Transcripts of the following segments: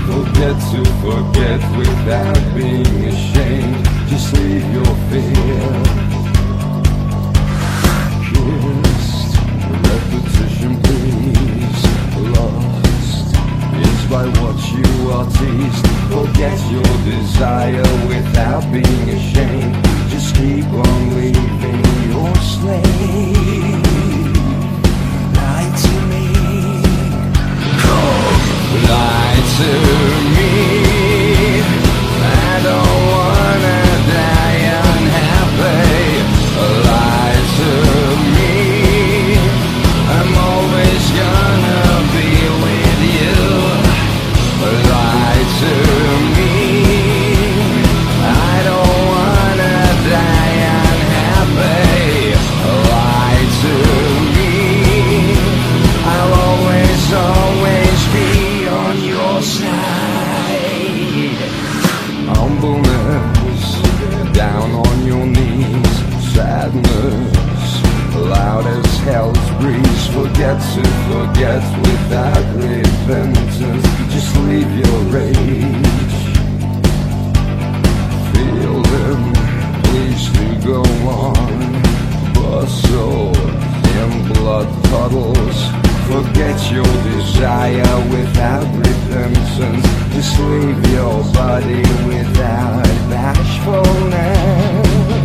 Forget to forget without being ashamed. Just leave your fear. Kissed, repetition please. Lost is by what you are teased. Forget your desire without being ashamed. Just keep on leaving your slave. Lie to me. Lie to me. I don't wanna die unhappy. Lie to me. I'm always gonna be with you. Lie to me. I don't wanna die unhappy. Lie to me. I'll always be on your side. Humbleness, down on your knees. Sadness, loud as hell's breeze. Forget to forget without repentance. Just leave your rage. Feel them, please do go on. Bustle in blood puddles. Forget your desire without repentance. Just leave your body without bashfulness.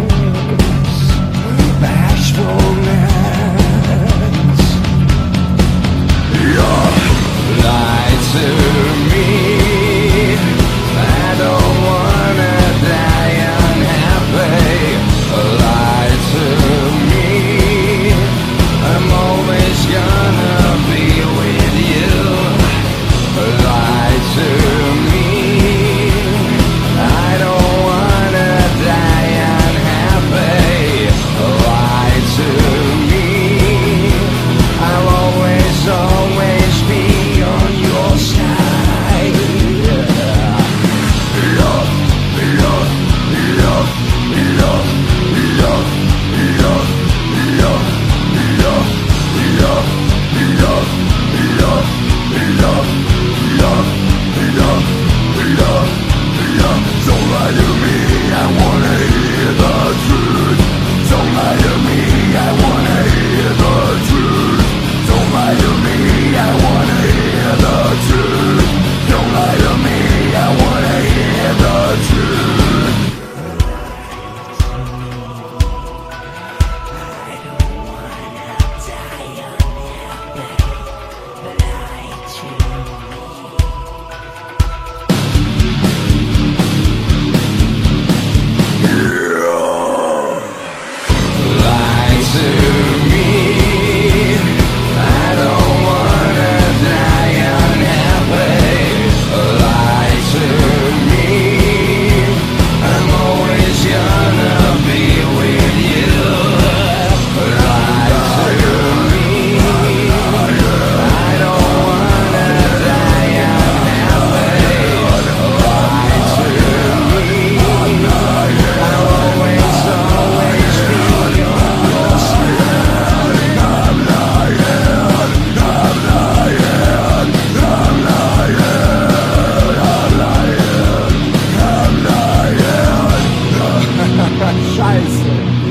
Bashfulness. Lie to me. I don't wanna die unhappy. Lie to me. I'm always gonna be with you. Lie to me. I don't wanna die unhappy. Lie to me. I'll always be on your side. Don't lie to me, I wanna hear the truth. Don't lie to me, I wanna hear the truth. Don't lie to me, I wanna hear the truth. Don't lie to me, I wanna hear the truth. I don't wanna die unhappy, but lie to me. Lie to me. I don't wanna die unhappy. Lie to me. I'm always gonna be with you. Lie to me. I don't wanna die unhappy. Lie to me. I'll always be on your side. I'm lying. Scheiße.